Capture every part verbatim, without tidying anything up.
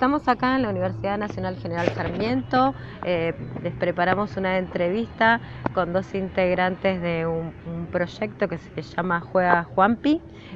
Estamos acá en la Universidad Nacional General Sarmiento, eh, les preparamos una entrevista con dos integrantes de un, un proyecto que se llama Juega Juanpi,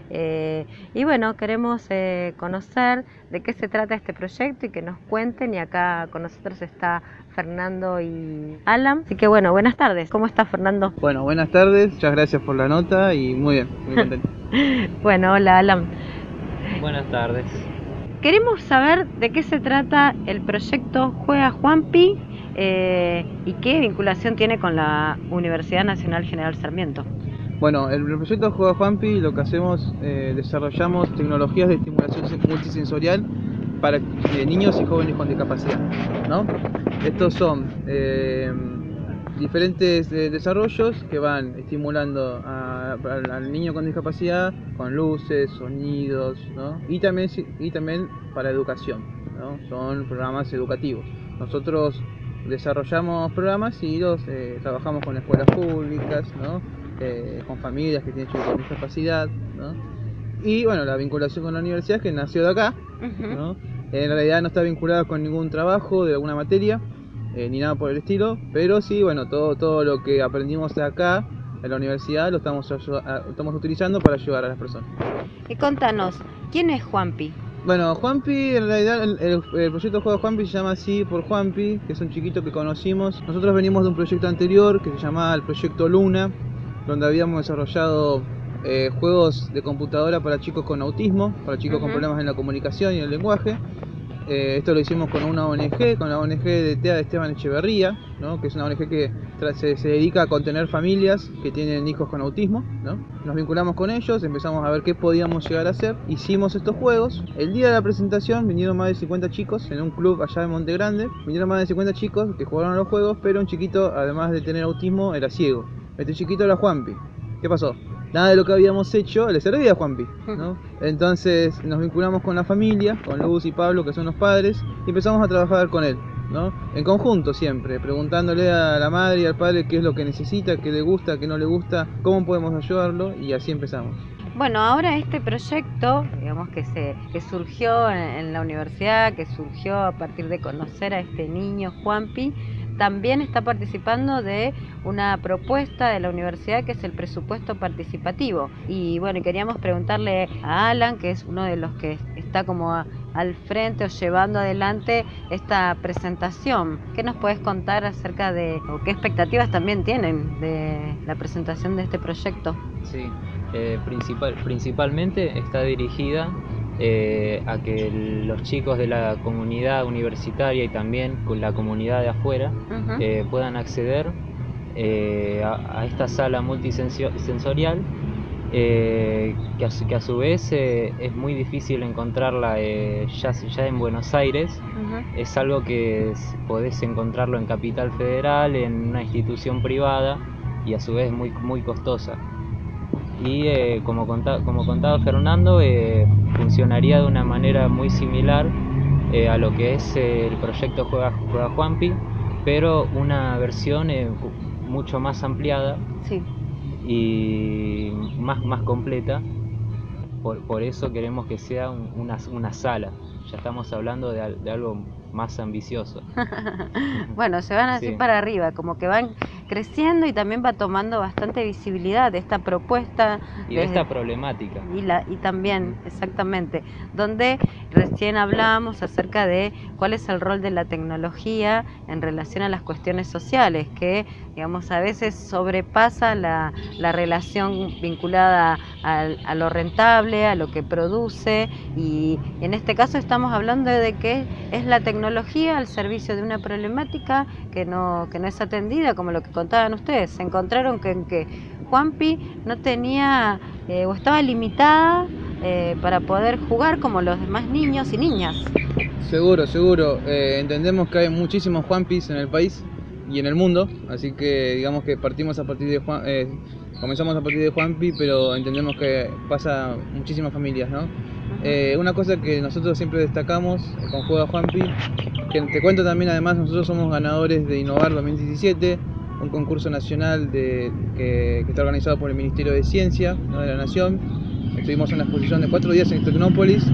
eh, y bueno, queremos eh, conocer de qué se trata este proyecto y que nos cuenten, y acá con nosotros está Fernando y Alan, así que bueno, buenas tardes. ¿Cómo está Fernando? Bueno, buenas tardes, muchas gracias por la nota y muy bien, muy contento. Bueno, hola Alan. Buenas tardes. Queremos saber de qué se trata el proyecto Juega Juanpi eh, y qué vinculación tiene con la Universidad Nacional General Sarmiento. Bueno, el proyecto Juega Juanpi lo que hacemos, eh, desarrollamos tecnologías de estimulación multisensorial para eh, niños y jóvenes con discapacidad, ¿no? Estos son eh, diferentes eh, desarrollos que van estimulando a, a, al niño con discapacidad con luces, sonidos, ¿no? y, también, y también para educación, ¿no? Son programas educativos. Nosotros desarrollamos programas y los eh, trabajamos con escuelas públicas, ¿no? eh, con familias que tienen chicos con discapacidad, ¿no? Y bueno, la vinculación con la universidad es que nació de acá, uh-huh. ¿no? En realidad no está vinculada con ningún trabajo de alguna materia, eh, ni nada por el estilo, pero sí, bueno, todo, todo lo que aprendimos de acá en la universidad lo estamos, estamos utilizando para ayudar a las personas. Y contanos, ¿quién es Juanpi? Bueno, Juanpi, en realidad el, el, el proyecto Juega Juanpi se llama así por Juanpi, que es un chiquito que conocimos. Nosotros venimos de un proyecto anterior que se llamaba el proyecto Luna, donde habíamos desarrollado eh, juegos de computadora para chicos con autismo, para chicos uh-huh. con problemas en la comunicación y en el lenguaje. Eh, esto lo hicimos con una O N G, con la O N G de T E A de Esteban Echeverría, ¿no? que es una O N G que se, se dedica a contener familias que tienen hijos con autismo, ¿no? Nos vinculamos con ellos, empezamos a ver qué podíamos llegar a hacer, hicimos estos juegos. El día de la presentación vinieron más de cincuenta chicos en un club allá en Monte Grande, vinieron más de cincuenta chicos que jugaron a los juegos, pero un chiquito, además de tener autismo, era ciego. Este chiquito era Juanpi. ¿Qué pasó? Nada de lo que habíamos hecho le servía a Juanpi, ¿no? Entonces nos vinculamos con la familia, con Luz y Pablo, que son los padres, y empezamos a trabajar con él, ¿no? En conjunto siempre, preguntándole a la madre y al padre qué es lo que necesita, qué le gusta, qué no le gusta, cómo podemos ayudarlo, y así empezamos. Bueno, ahora este proyecto, digamos que se que surgió en, en la universidad, que surgió a partir de conocer a este niño Juanpi, también está participando de una propuesta de la universidad que es el presupuesto participativo. Y bueno, queríamos preguntarle a Alan, que es uno de los que está como a, al frente o llevando adelante esta presentación. ¿Qué nos puedes contar acerca de, o qué expectativas también tienen de la presentación de este proyecto? Sí, eh, principal, principalmente está dirigida Eh, a que los chicos de la comunidad universitaria y también con la comunidad de afuera uh-huh. eh, puedan acceder eh, a, a esta sala multisensorial eh, que, a su, que a su vez eh, es muy difícil encontrarla eh, ya, ya en Buenos Aires. Uh-huh. Es algo que es, podés encontrarlo en Capital Federal, en una institución privada, y a su vez muy, muy costosa. Y eh, como, conta, como contaba Fernando, eh, funcionaría de una manera muy similar eh, a lo que es eh, el proyecto Juega, Juega Juanpi, pero una versión eh, mucho más ampliada sí. y más, más completa. Por, por eso queremos que sea un, una, una sala. Ya estamos hablando de, de algo más ambicioso. Bueno, se van así sí. para arriba, como que van creciendo y también va tomando bastante visibilidad esta propuesta. Y de esta problemática. Y, la, y también, exactamente, donde recién hablábamos acerca de cuál es el rol de la tecnología en relación a las cuestiones sociales, que digamos a veces sobrepasa la, la relación vinculada a, a lo rentable, a lo que produce, y en este caso estamos hablando de que es la tecnología al servicio de una problemática que no, que no es atendida, como lo que contaban ustedes. Se encontraron que, que Juanpi no tenía eh, o estaba limitada eh, para poder jugar como los demás niños y niñas. Seguro, seguro. Eh, entendemos que hay muchísimos Juanpis en el país y en el mundo, así que digamos que partimos a partir de Juan, eh, comenzamos a partir de Juanpi, pero entendemos que pasa muchísimas familias, ¿no? Eh, una cosa que nosotros siempre destacamos con Juega Juanpi, que te cuento también, además nosotros somos ganadores de Innovar dos mil diecisiete, un concurso nacional de, que, que está organizado por el Ministerio de Ciencia, ¿no? de la Nación. Estuvimos en una exposición de cuatro días en Tecnópolis,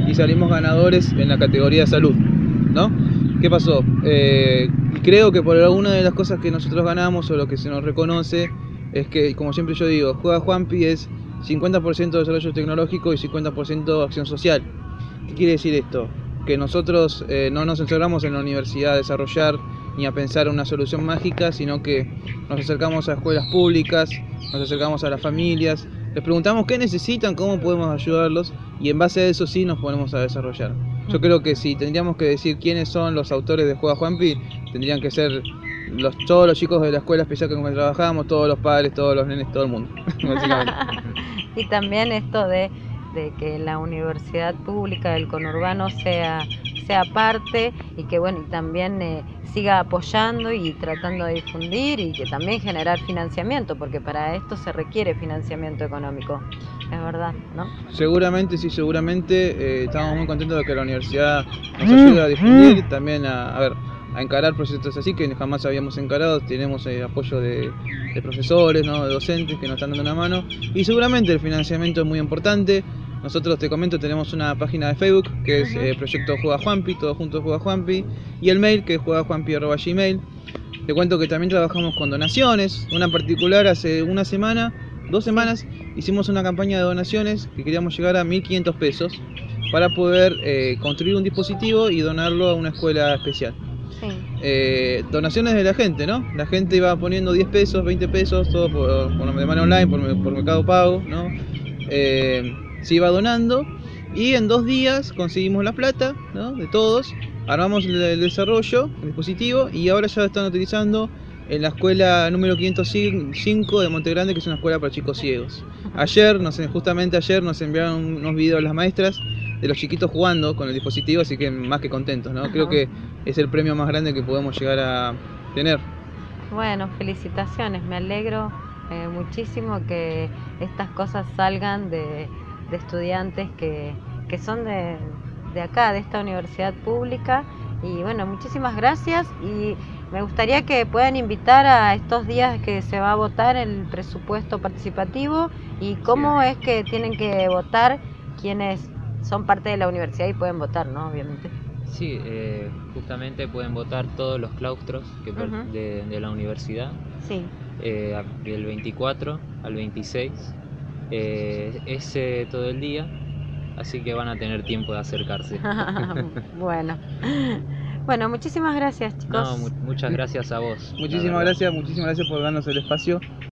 y salimos ganadores en la categoría de salud, ¿no? ¿Qué pasó? Eh, creo que por alguna de las cosas que nosotros ganamos o lo que se nos reconoce es que, como siempre yo digo, Juega Juanpi es cincuenta por ciento desarrollo tecnológico y cincuenta por ciento acción social. ¿Qué quiere decir esto? Que nosotros eh, no nos encerramos en la universidad a desarrollar ni a pensar una solución mágica, sino que nos acercamos a escuelas públicas, nos acercamos a las familias, les preguntamos qué necesitan, cómo podemos ayudarlos y en base a eso sí nos ponemos a desarrollar. Yo creo que si tendríamos que decir quiénes son los autores de Juega Juanpi, tendrían que ser los, todos los chicos de la escuela especial con que trabajamos, todos los padres, todos los nenes, todo el mundo, básicamente. Y también esto de, de que la universidad pública del conurbano sea, sea parte y que bueno, y también eh, siga apoyando y tratando de difundir y que también generar financiamiento, porque para esto se requiere financiamiento económico, es verdad, ¿no? Seguramente, sí, seguramente eh, estamos muy contentos de que la universidad nos ayude a difundir, también a, a ver, a encarar proyectos así que jamás habíamos encarado. Tenemos eh, apoyo de, de profesores, ¿no? De docentes que nos están dando una mano y seguramente el financiamiento es muy importante. Nosotros, te comento, tenemos una página de Facebook que es eh, Proyecto Juega Juanpi, todo junto Juega Juanpi, y el mail que es juega juanpi arroba gmail. Te cuento que también trabajamos con donaciones, una en particular hace una semana, dos semanas, hicimos una campaña de donaciones que queríamos llegar a mil quinientos pesos para poder eh, construir un dispositivo y donarlo a una escuela especial. Sí. Eh, donaciones de la gente, ¿no? La gente iba poniendo diez pesos, veinte pesos, todo por, por de manera online, por, por Mercado Pago, ¿no? Eh, se iba donando y en dos días conseguimos la plata, ¿no? De todos, armamos el, el desarrollo, el dispositivo y ahora ya lo están utilizando en la escuela número quinientos cinco de Monte Grande, que es una escuela para chicos ciegos. Ayer, no sé, justamente ayer nos enviaron unos videos las maestras de los chiquitos jugando con el dispositivo, así que más que contentos, ¿no? Creo que es el premio más grande que podemos llegar a tener. Bueno, felicitaciones, me alegro eh, muchísimo que estas cosas salgan de, de estudiantes que, que son de, de acá, de esta universidad pública. Y bueno, muchísimas gracias y me gustaría que puedan invitar a estos días que se va a votar el presupuesto participativo y cómo sí. es que tienen que votar quienes son parte de la universidad y pueden votar, ¿no? Obviamente. Sí, eh, justamente pueden votar todos los claustros que uh-huh. de, de la universidad, sí. eh, del veinticuatro al veintiséis, eh, ese todo el día, así que van a tener tiempo de acercarse. Bueno. Bueno, muchísimas gracias, chicos. No, mu- muchas gracias a vos. Muchísimas gracias, muchísimas gracias por darnos el espacio